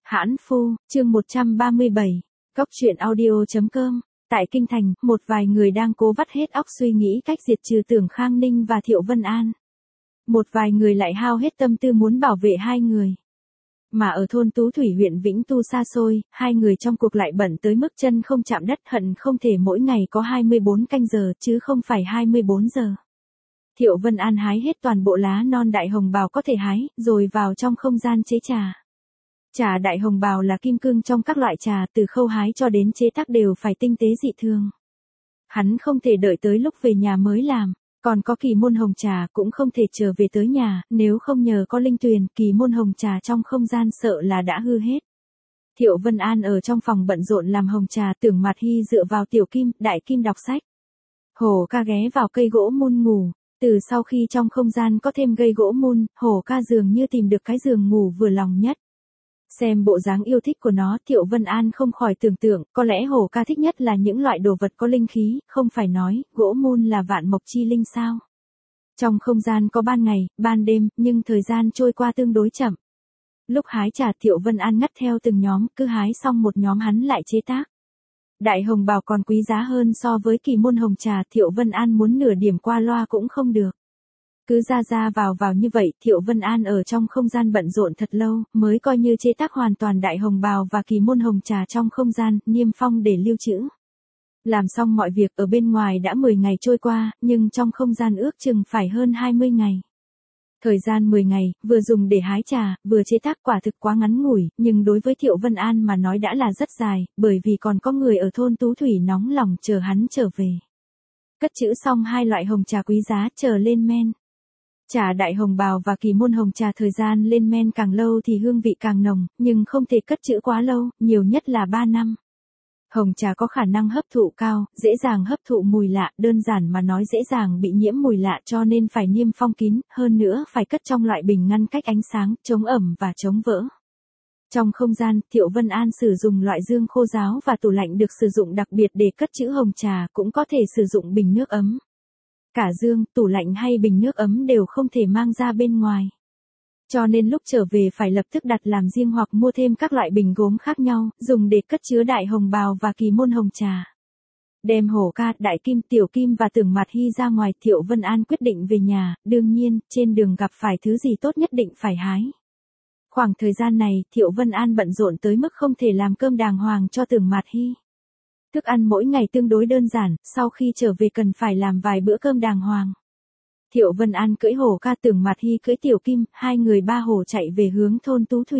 Hãn Phu, chương 137, Góc truyện audio.com. Tại Kinh Thành, một vài người đang cố vắt hết óc suy nghĩ cách diệt trừ Tưởng Khang Ninh và Thiệu Vân An. Một vài người lại hao hết tâm tư muốn bảo vệ hai người. Mà ở thôn Tú Thủy huyện Vĩnh Tu xa xôi, hai người trong cuộc lại bận tới mức chân không chạm đất, hận không thể mỗi ngày có 24 canh giờ chứ không phải 24 giờ. Thiệu Vân An hái hết toàn bộ lá non đại hồng bào có thể hái, rồi vào trong không gian chế trà. Trà đại hồng bào là kim cương trong các loại trà, từ khâu hái cho đến chế tác đều phải tinh tế dị thường. Hắn không thể đợi tới lúc về nhà mới làm, còn có kỳ môn hồng trà cũng không thể chờ về tới nhà, nếu không nhờ có linh tuyền, kỳ môn hồng trà trong không gian sợ là đã hư hết. Thiệu Vân An ở trong phòng bận rộn làm hồng trà, Tưởng Mạt Hy dựa vào Tiểu Kim, Đại Kim đọc sách. Hổ Ca ghé vào cây gỗ mun ngủ. Từ sau khi trong không gian có thêm cây gỗ mun, Hổ Ca dường như tìm được cái giường ngủ vừa lòng nhất. Xem bộ dáng yêu thích của nó, Thiệu Vân An không khỏi tưởng tượng, có lẽ Hổ Ca thích nhất là những loại đồ vật có linh khí, không phải nói, gỗ mun là vạn mộc chi linh sao. Trong không gian có ban ngày, ban đêm, nhưng thời gian trôi qua tương đối chậm. Lúc hái trà Thiệu Vân An ngắt theo từng nhóm, cứ hái xong một nhóm hắn lại chế tác. Đại hồng bào còn quý giá hơn so với kỳ môn hồng trà, Thiệu Vân An muốn nửa điểm qua loa cũng không được. Cứ ra vào như vậy, Thiệu Vân An ở trong không gian bận rộn thật lâu, mới coi như chế tác hoàn toàn đại hồng bào và kỳ môn hồng trà trong không gian, niêm phong để lưu trữ. Làm xong mọi việc ở bên ngoài đã 10 ngày trôi qua, nhưng trong không gian ước chừng phải hơn 20 ngày. Thời gian 10 ngày, vừa dùng để hái trà, vừa chế tác quả thực quá ngắn ngủi, nhưng đối với Thiệu Vân An mà nói đã là rất dài, bởi vì còn có người ở thôn Tú Thủy nóng lòng chờ hắn trở về. Cất trữ xong hai loại hồng trà quý giá, chờ lên men. Trà đại hồng bào và kỳ môn hồng trà thời gian lên men càng lâu thì hương vị càng nồng, nhưng không thể cất trữ quá lâu, nhiều nhất là 3 năm. Hồng trà có khả năng hấp thụ cao, dễ dàng hấp thụ mùi lạ, đơn giản mà nói dễ dàng bị nhiễm mùi lạ cho nên phải niêm phong kín, hơn nữa phải cất trong loại bình ngăn cách ánh sáng, chống ẩm và chống vỡ. Trong không gian, Thiệu Vân An sử dụng loại dương khô ráo và tủ lạnh được sử dụng đặc biệt để cất trữ hồng trà, cũng có thể sử dụng bình nước ấm. Cả dương, tủ lạnh hay bình nước ấm đều không thể mang ra bên ngoài. Cho nên lúc trở về phải lập tức đặt làm riêng hoặc mua thêm các loại bình gốm khác nhau, dùng để cất chứa đại hồng bào và kỳ môn hồng trà. Đem Hổ Ca, Đại Kim, Tiểu Kim và Tưởng Mạt Hy ra ngoài, Thiệu Vân An quyết định về nhà, đương nhiên, trên đường gặp phải thứ gì tốt nhất định phải hái. Khoảng thời gian này, Thiệu Vân An bận rộn tới mức không thể làm cơm đàng hoàng cho Tưởng Mạt Hy. Thức ăn mỗi ngày tương đối đơn giản, sau khi trở về cần phải làm vài bữa cơm đàng hoàng. Thiệu Vân An cưỡi Hổ Ca, Tưởng Mạt Hy cưỡi Tiểu Kim, hai người ba hổ chạy về hướng thôn Tú Thủy.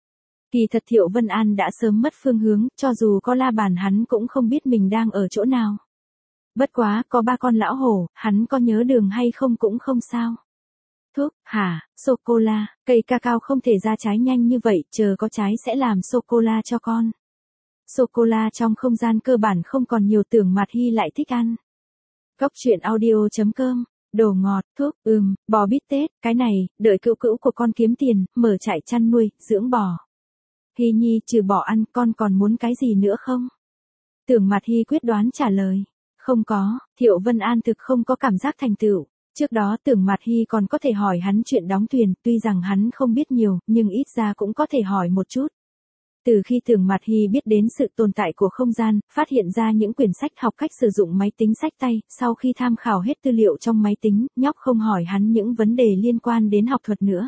Kỳ thật Thiệu Vân An đã sớm mất phương hướng, cho dù có la bàn hắn cũng không biết mình đang ở chỗ nào. Bất quá, có ba con lão hổ, hắn có nhớ đường hay không cũng không sao. Thuốc, hả, sô-cô-la, cây cacao không thể ra trái nhanh như vậy, chờ có trái sẽ làm sô-cô-la cho con. Sô-cô-la trong không gian cơ bản không còn nhiều, Tưởng Mạt Hy lại thích ăn. Góc truyện audio.com. Đồ ngọt, thuốc, bò bít tết, cái này, đợi cữu cữu của con kiếm tiền, mở trại chăn nuôi, dưỡng bò. Hy Nhi trừ bỏ ăn, con còn muốn cái gì nữa không? Tưởng Mạt Hy quyết đoán trả lời. Không có, Thiệu Vân An thực không có cảm giác thành tựu. Trước đó Tưởng Mạt Hy còn có thể hỏi hắn chuyện đóng thuyền, tuy rằng hắn không biết nhiều, nhưng ít ra cũng có thể hỏi một chút. Từ khi Tưởng Mạt Hy biết đến sự tồn tại của không gian, phát hiện ra những quyển sách học cách sử dụng máy tính xách tay, sau khi tham khảo hết tư liệu trong máy tính, nhóc không hỏi hắn những vấn đề liên quan đến học thuật nữa.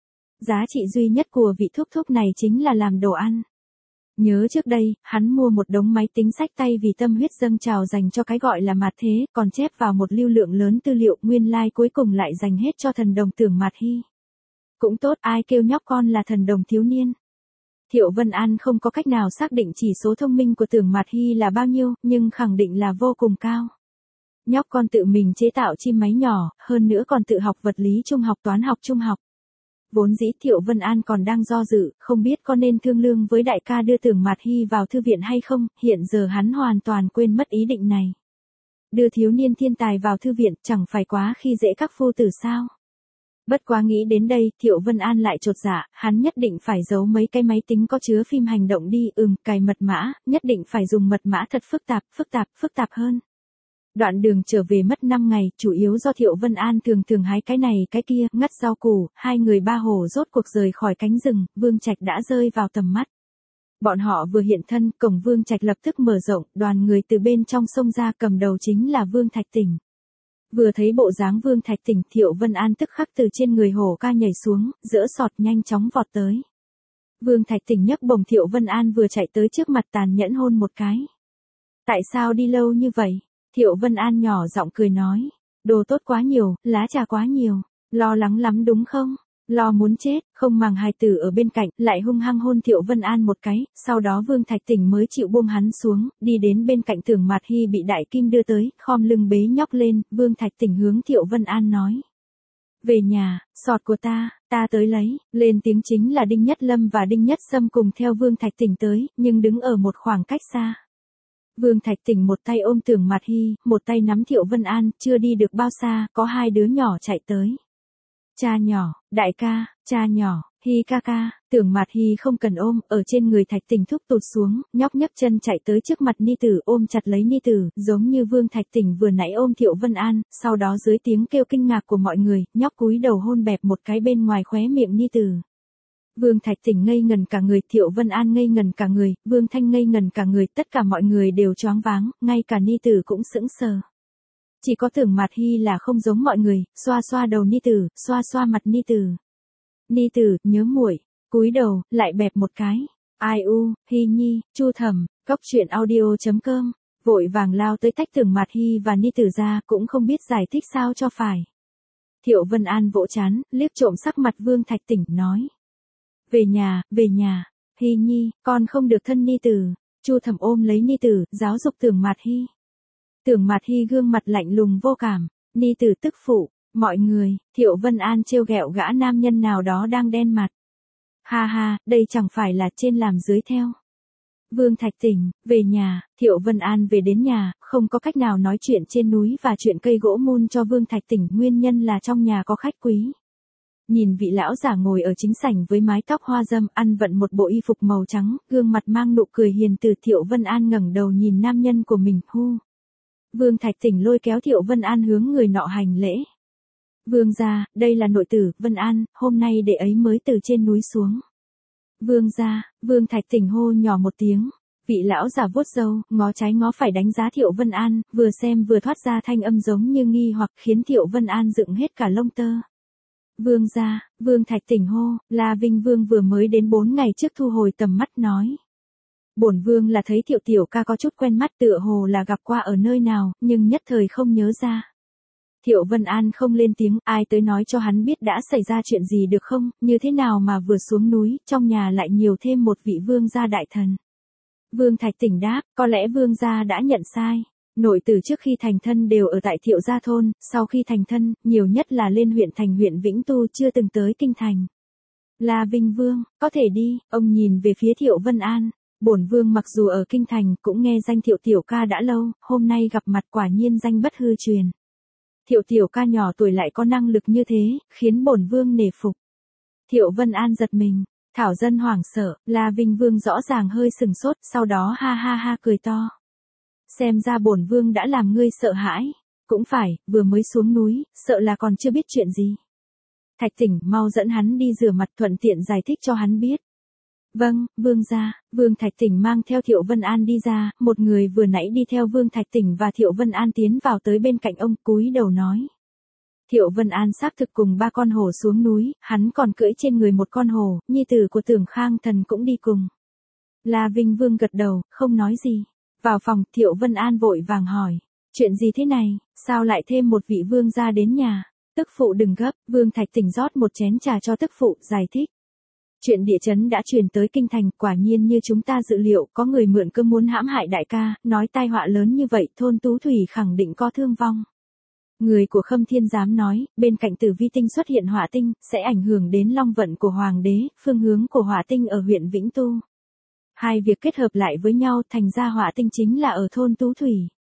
Giá trị duy nhất của vị thúc thúc này chính là làm đồ ăn. Nhớ trước đây, hắn mua một đống máy tính xách tay vì tâm huyết dâng trào dành cho cái gọi là mạt thế, còn chép vào một lưu lượng lớn tư liệu, nguyên lai cuối cùng lại dành hết cho thần đồng Tưởng Mạt Hy. Cũng tốt, ai kêu nhóc con là thần đồng thiếu niên. Thiệu Vân An không có cách nào xác định chỉ số thông minh của Tưởng Mạt Hy là bao nhiêu, nhưng khẳng định là vô cùng cao. Nhóc con tự mình chế tạo chim máy nhỏ, hơn nữa còn tự học vật lý trung học, toán học trung học. Vốn dĩ Thiệu Vân An còn đang do dự, không biết có nên thương lượng với đại ca đưa Tưởng Mạt Hy vào thư viện hay không, hiện giờ hắn hoàn toàn quên mất ý định này. Đưa thiếu niên thiên tài vào thư viện chẳng phải quá khi dễ các phu tử sao? Bất quá nghĩ đến đây, Thiệu Vân An lại chột dạ, hắn nhất định phải giấu mấy cái máy tính có chứa phim hành động đi, cài mật mã, nhất định phải dùng mật mã thật phức tạp hơn. Đoạn đường trở về mất 5 ngày, chủ yếu do Thiệu Vân An thường hái cái này cái kia, ngắt rau củ, hai người ba hổ rốt cuộc rời khỏi cánh rừng, Vương Trạch đã rơi vào tầm mắt. Bọn họ vừa hiện thân, cổng Vương Trạch lập tức mở rộng, đoàn người từ bên trong sông ra, cầm đầu chính là Vương Thạch Tỉnh. Vừa thấy bộ dáng Vương Thạch Tỉnh, Thiệu Vân An tức khắc từ trên người hổ ca nhảy xuống, dỡ sọt nhanh chóng vọt tới. Vương Thạch Tỉnh nhấc bổng Thiệu Vân An vừa chạy tới trước mặt tàn nhẫn hôn một cái. Tại sao đi lâu như vậy? Thiệu Vân An nhỏ giọng cười nói. Đồ tốt quá nhiều, lá trà quá nhiều. Lo lắng lắm đúng không? Lo muốn chết, không màng hài tử ở bên cạnh, lại hung hăng hôn Thiệu Vân An một cái, sau đó Vương Thạch Tỉnh mới chịu buông hắn xuống, đi đến bên cạnh Tưởng Mạt Hy bị Đại Kim đưa tới, khom lưng bế nhóc lên, Vương Thạch Tỉnh hướng Thiệu Vân An nói. Về nhà, sọt của ta tới lấy, lên tiếng chính là Đinh Nhất Lâm và Đinh Nhất Sâm cùng theo Vương Thạch Tỉnh tới, nhưng đứng ở một khoảng cách xa. Vương Thạch Tỉnh một tay ôm Tưởng Mạt Hy, một tay nắm Thiệu Vân An, chưa đi được bao xa, có hai đứa nhỏ chạy tới. Cha nhỏ, đại ca, cha nhỏ, Hy ca ca, Tưởng Mạt Hy không cần ôm, ở trên người Thạch Tỉnh thúc tụt xuống, nhóc nhấc chân chạy tới trước mặt ni tử ôm chặt lấy ni tử, giống như Vương Thạch Tỉnh vừa nãy ôm Thiệu Vân An, sau đó dưới tiếng kêu kinh ngạc của mọi người, nhóc cúi đầu hôn bẹp một cái bên ngoài khóe miệng ni tử. Vương Thạch Tỉnh ngây ngần cả người, Thiệu Vân An ngây ngần cả người, Vương Thanh ngây ngần cả người, tất cả mọi người đều choáng váng, ngay cả ni tử cũng sững sờ. Chỉ có Tưởng Mạt Hy là không giống mọi người, xoa xoa đầu ni tử, xoa xoa mặt ni tử. Ni tử, nhớ muội, cúi đầu, lại bẹp một cái. Ai u, Hy nhi, Chu Thẩm, Cóc Truyện Audio.com, vội vàng lao tới tách Tưởng Mạt Hy và ni tử ra, cũng không biết giải thích sao cho phải. Thiệu Vân An vỗ chán, liếc trộm sắc mặt Vương Thạch Tỉnh, nói. Về nhà, Hy nhi, con không được thân ni tử. Chu Thẩm ôm lấy ni tử, giáo dục Tưởng Mạt Hy. Tưởng Mạt Hy gương mặt lạnh lùng vô cảm, ni tử tức phụ, mọi người, Thiệu Vân An trêu ghẹo gã nam nhân nào đó đang đen mặt. Ha ha, đây chẳng phải là trên làm dưới theo. Vương Thạch Tỉnh, về nhà, Thiệu Vân An về đến nhà, không có cách nào nói chuyện trên núi và chuyện cây gỗ mun cho Vương Thạch Tỉnh, nguyên nhân là trong nhà có khách quý. Nhìn vị lão giả ngồi ở chính sảnh với mái tóc hoa râm, ăn vận một bộ y phục màu trắng, gương mặt mang nụ cười hiền từ, Thiệu Vân An ngẩng đầu nhìn nam nhân của mình, hu. Vương Thạch Tỉnh lôi kéo Thiệu Vân An hướng người nọ hành lễ. Vương gia, đây là nội tử, Vân An, hôm nay đệ ấy mới từ trên núi xuống. Vương gia, Vương Thạch Tỉnh hô nhỏ một tiếng. Vị lão giả vuốt râu, ngó trái ngó phải đánh giá Thiệu Vân An, vừa xem vừa thoát ra thanh âm giống như nghi hoặc, khiến Thiệu Vân An dựng hết cả lông tơ. Vương gia, Vương Thạch Tỉnh hô, La Vinh Vương vừa mới đến 4 ngày trước thu hồi tầm mắt nói. Bổn vương là thấy Thiệu tiểu ca có chút quen mắt, tựa hồ là gặp qua ở nơi nào, nhưng nhất thời không nhớ ra. Thiệu Vân An không lên tiếng, ai tới nói cho hắn biết đã xảy ra chuyện gì được không, như thế nào mà vừa xuống núi, trong nhà lại nhiều thêm một vị vương gia đại thần. Vương Thạch Tỉnh đáp, có lẽ vương gia đã nhận sai. Nội tử trước khi thành thân đều ở tại Thiệu gia thôn, sau khi thành thân, nhiều nhất là lên huyện thành huyện Vĩnh Tu, chưa từng tới kinh thành. La Vinh Vương, có thể đi, ông nhìn về phía Thiệu Vân An. Bổn vương mặc dù ở kinh thành, cũng nghe danh Thiệu tiểu ca đã lâu, hôm nay gặp mặt quả nhiên danh bất hư truyền. Thiệu tiểu ca nhỏ tuổi lại có năng lực như thế, khiến bổn vương nể phục. Thiệu Vân An giật mình, thảo dân hoảng sợ, La Vinh Vương rõ ràng hơi sừng sốt, sau đó ha ha ha cười to. Xem ra bổn vương đã làm ngươi sợ hãi. Cũng phải, vừa mới xuống núi, sợ là còn chưa biết chuyện gì. Thạch Tỉnh, mau dẫn hắn đi rửa mặt, thuận tiện giải thích cho hắn biết. Vâng, vương gia. Vương Thạch Tỉnh mang theo Thiệu Vân An đi ra, một người vừa nãy đi theo Vương Thạch Tỉnh và Thiệu Vân An tiến vào tới bên cạnh ông, cúi đầu nói. Thiệu Vân An xác thực cùng 3 con hổ xuống núi, hắn còn cưỡi trên người một con hổ, nhi tử của Tưởng Khang Thần cũng đi cùng. La Vinh Vương gật đầu, không nói gì. Vào phòng, Thiệu Vân An vội vàng hỏi. Chuyện gì thế này, sao lại thêm một vị vương gia đến nhà? Tức phụ đừng gấp, Vương Thạch Tỉnh rót một chén trà cho tức phụ, giải thích. Chuyện địa chấn đã truyền tới kinh thành, quả nhiên như chúng ta dự liệu, có người mượn cơ muốn hãm hại đại ca, nói tai họa lớn như vậy, thôn Tú Thủy khẳng định có thương vong. Người của Khâm Thiên Giám nói, bên cạnh Tử Vi tinh xuất hiện hỏa tinh, sẽ ảnh hưởng đến long vận của hoàng đế, phương hướng của hỏa tinh ở huyện Vĩnh Tu. Hai việc kết hợp lại với nhau, thành ra hỏa tinh chính là ở thôn Tú Thủy.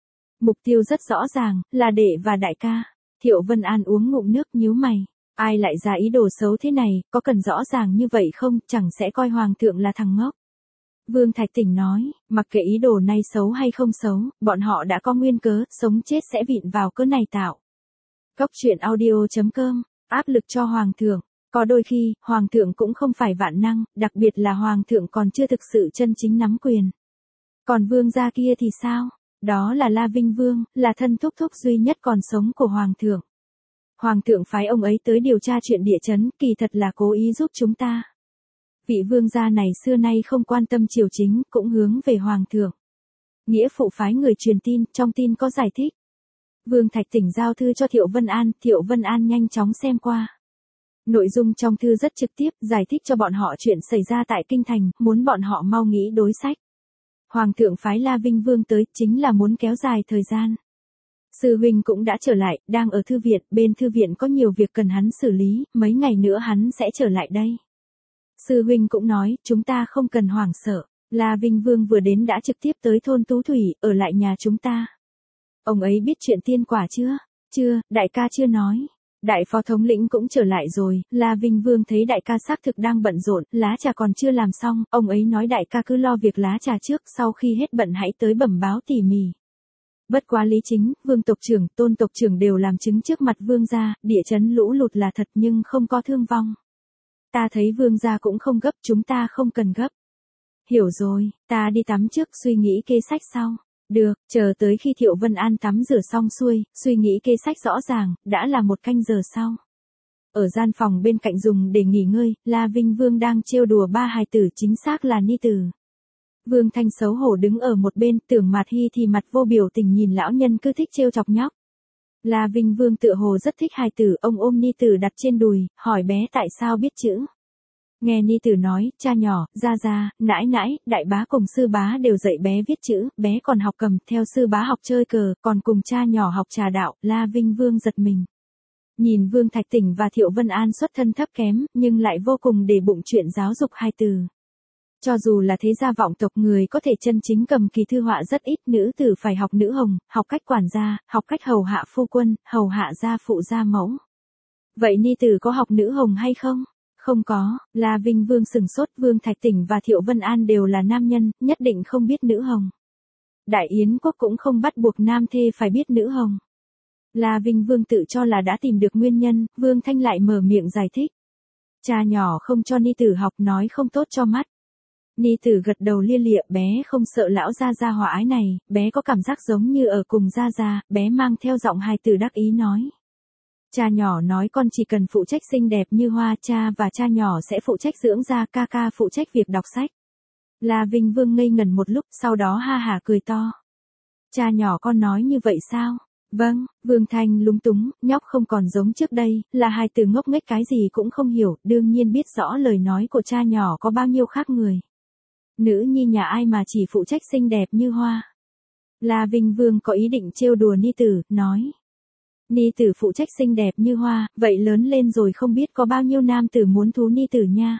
Mục tiêu rất rõ ràng, là đệ và đại ca. Thiệu Vân An uống ngụm nước, nhíu mày. Ai lại ra ý đồ xấu thế này, có cần rõ ràng như vậy không, chẳng sẽ coi hoàng thượng là thằng ngốc. Vương Thạch Tỉnh nói, mặc kệ ý đồ này xấu hay không xấu, bọn họ đã có nguyên cớ, sống chết sẽ vịn vào cớ này tạo. Cóc Truyện Audio.com, áp lực cho hoàng thượng. Có đôi khi, hoàng thượng cũng không phải vạn năng, đặc biệt là hoàng thượng còn chưa thực sự chân chính nắm quyền. Còn vương gia kia thì sao? Đó là La Vinh Vương, là thân thúc thúc duy nhất còn sống của hoàng thượng. Hoàng thượng phái ông ấy tới điều tra chuyện địa chấn, kỳ thật là cố ý giúp chúng ta. Vị vương gia này xưa nay không quan tâm triều chính, cũng hướng về hoàng thượng. Nghĩa phụ phái người truyền tin, trong tin có giải thích. Vương Thạch Tỉnh giao thư cho Thiệu Vân An nhanh chóng xem qua. Nội dung trong thư rất trực tiếp, giải thích cho bọn họ chuyện xảy ra tại Kinh Thành, muốn bọn họ mau nghĩ đối sách. Hoàng thượng phái La Vinh Vương tới, chính là muốn kéo dài thời gian. Sư huynh cũng đã trở lại, đang ở thư viện, bên thư viện có nhiều việc cần hắn xử lý, mấy ngày nữa hắn sẽ trở lại đây. Sư huynh cũng nói, chúng ta không cần hoảng sợ, La Vinh Vương vừa đến đã trực tiếp tới thôn Tú Thủy, ở lại nhà chúng ta. Ông ấy biết chuyện tiên quả chưa? Chưa, đại ca chưa nói. Đại phó thống lĩnh cũng trở lại rồi, La Vinh Vương thấy đại ca xác thực đang bận rộn, lá trà còn chưa làm xong, ông ấy nói đại ca cứ lo việc lá trà trước, sau khi hết bận hãy tới bẩm báo tỉ mỉ. Bất quá Lý Chính, Vương tộc trưởng, Tôn tộc trưởng đều làm chứng trước mặt Vương gia, địa chấn lũ lụt là thật nhưng không có thương vong. Ta thấy Vương gia cũng không gấp, chúng ta không cần gấp. Hiểu rồi, ta đi tắm trước suy nghĩ kế sách sau. Được, chờ tới khi Thiệu Vân An tắm rửa xong xuôi, suy nghĩ kế sách rõ ràng, đã là 1 canh giờ sau. Ở gian phòng bên cạnh dùng để nghỉ ngơi, La Vinh Vương đang trêu đùa 3 hài tử, chính xác là ni tử. Vương Thanh xấu hổ đứng ở một bên, Tưởng Mạt Hy thì mặt vô biểu tình nhìn lão nhân cứ thích trêu chọc nhóc. La Vinh Vương tựa hồ rất thích hài tử, ông ôm ni tử đặt trên đùi, hỏi bé tại sao biết chữ. Nghe ni tử nói, cha nhỏ, gia, nãi nãi, đại bá cùng sư bá đều dạy bé viết chữ, bé còn học cầm, theo sư bá học chơi cờ, còn cùng cha nhỏ học trà đạo, La Vinh Vương giật mình. Nhìn Vương Thạch Tỉnh và Thiệu Vân An xuất thân thấp kém, nhưng lại vô cùng để bụng chuyện giáo dục hài tử. Cho dù là thế gia vọng tộc người có thể chân chính cầm kỳ thư họa rất ít, nữ tử phải học nữ hồng, học cách quản gia, học cách hầu hạ phu quân, hầu hạ gia phụ gia mẫu. Vậy ni tử có học nữ hồng hay không? Không có, La Vinh Vương sừng sốt, Vương Thạch Tỉnh và Thiệu Vân An đều là nam nhân, nhất định không biết nữ hồng. Đại Yến quốc cũng không bắt buộc nam thê phải biết nữ hồng. La Vinh Vương tự cho là đã tìm được nguyên nhân, Vương Thanh lại mở miệng giải thích. Cha nhỏ không cho ni tử học, nói không tốt cho mắt. Ni tử gật đầu lia lịa, bé không sợ lão gia hòa ái này, bé có cảm giác giống như ở cùng gia, bé mang theo giọng hài tử đắc ý nói. Cha nhỏ nói con chỉ cần phụ trách xinh đẹp như hoa, cha và cha nhỏ sẽ phụ trách dưỡng gia, ca phụ trách việc đọc sách. La Vinh Vương ngây ngẩn một lúc, sau đó ha hả cười to. Cha nhỏ con nói như vậy sao? Vâng, Vương Thanh lúng túng, nhóc không còn giống trước đây, là hài tử ngốc nghếch cái gì cũng không hiểu, đương nhiên biết rõ lời nói của cha nhỏ có bao nhiêu khác người. Nữ nhi nhà ai mà chỉ phụ trách xinh đẹp như hoa. La Vinh Vương có ý định trêu đùa ni tử, nói. Ni tử phụ trách xinh đẹp như hoa, vậy lớn lên rồi không biết có bao nhiêu nam tử muốn thú ni tử nha.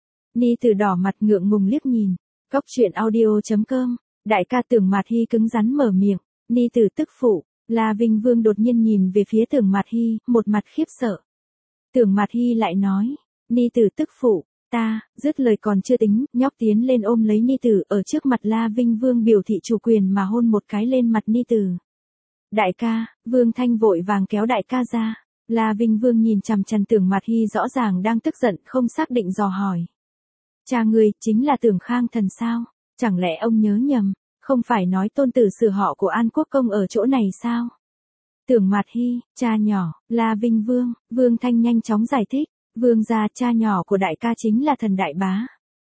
Ni tử đỏ mặt ngượng ngùng liếc nhìn. Cóc truyện audio.com, đại ca Tưởng Mạt Hy cứng rắn mở miệng. Ni tử tức phụ. La Vinh Vương đột nhiên nhìn về phía Tưởng Mạt Hy, một mặt khiếp sợ. Tưởng Mạt Hy lại nói. Ni tử tức phụ. Ta, dứt lời còn chưa tính, nhóc tiến lên ôm lấy ni tử, ở trước mặt La Vinh Vương biểu thị chủ quyền mà hôn một cái lên mặt ni tử. Đại ca, Vương Thanh vội vàng kéo đại ca ra. La Vinh Vương nhìn chằm chằm Tưởng Mạt Hy rõ ràng đang tức giận, không xác định dò hỏi. Cha ngươi, chính là Tưởng Khang Thần sao? Chẳng lẽ ông nhớ nhầm, không phải nói tôn tử sử họ của An Quốc Công ở chỗ này sao? Tưởng Mạt Hy, cha nhỏ, La Vinh Vương, Vương Thanh nhanh chóng giải thích. Vương gia, cha nhỏ của đại ca chính là Thần đại bá.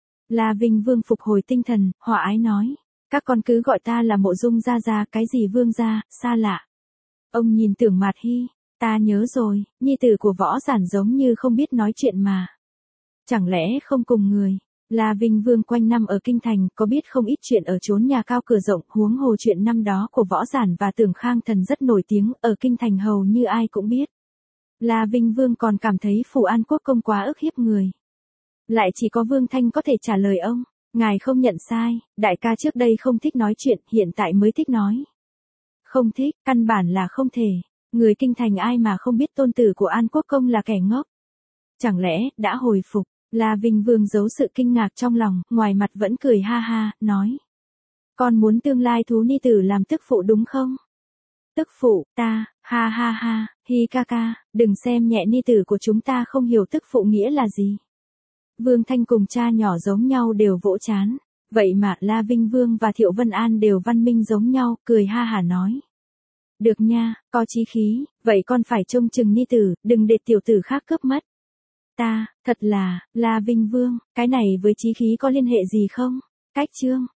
La Vinh Vương phục hồi tinh thần, hòa ái nói. Các con cứ gọi ta là Mộ Dung gia, cái gì Vương gia, xa lạ. Ông nhìn Tưởng Mạt Hy, ta nhớ rồi, nhi tử của Võ Giản giống như không biết nói chuyện mà. Chẳng lẽ không cùng người. La Vinh Vương quanh năm ở Kinh Thành, có biết không ít chuyện ở chốn nhà cao cửa rộng, huống hồ chuyện năm đó của Võ Giản và Tưởng Khang Thần rất nổi tiếng, ở Kinh Thành hầu như ai cũng biết. La Vinh Vương còn cảm thấy Phù An Quốc Công quá ức hiếp người. Lại chỉ có Vương Thanh có thể trả lời ông. Ngài không nhận sai, đại ca trước đây không thích nói chuyện, hiện tại mới thích nói. Không thích, căn bản là không thể. Người Kinh Thành ai mà không biết tôn tử của An Quốc Công là kẻ ngốc. Chẳng lẽ, đã hồi phục, La Vinh Vương giấu sự kinh ngạc trong lòng, ngoài mặt vẫn cười ha ha, nói. Con muốn tương lai thú ni tử làm tức phụ đúng không? Tức phụ, ta, ha ha ha, Hi ca ca, đừng xem nhẹ ni tử của chúng ta không hiểu tức phụ nghĩa là gì. Vương Thanh cùng cha nhỏ giống nhau đều vỗ chán. Vậy mà La Vinh Vương và Thiệu Vân An đều văn minh giống nhau, cười ha hả nói. Được nha, có chí khí, vậy con phải trông chừng ni tử, đừng để tiểu tử khác cướp mất. Ta, thật là, La Vinh Vương, cái này với chí khí có liên hệ gì không? Cách chương.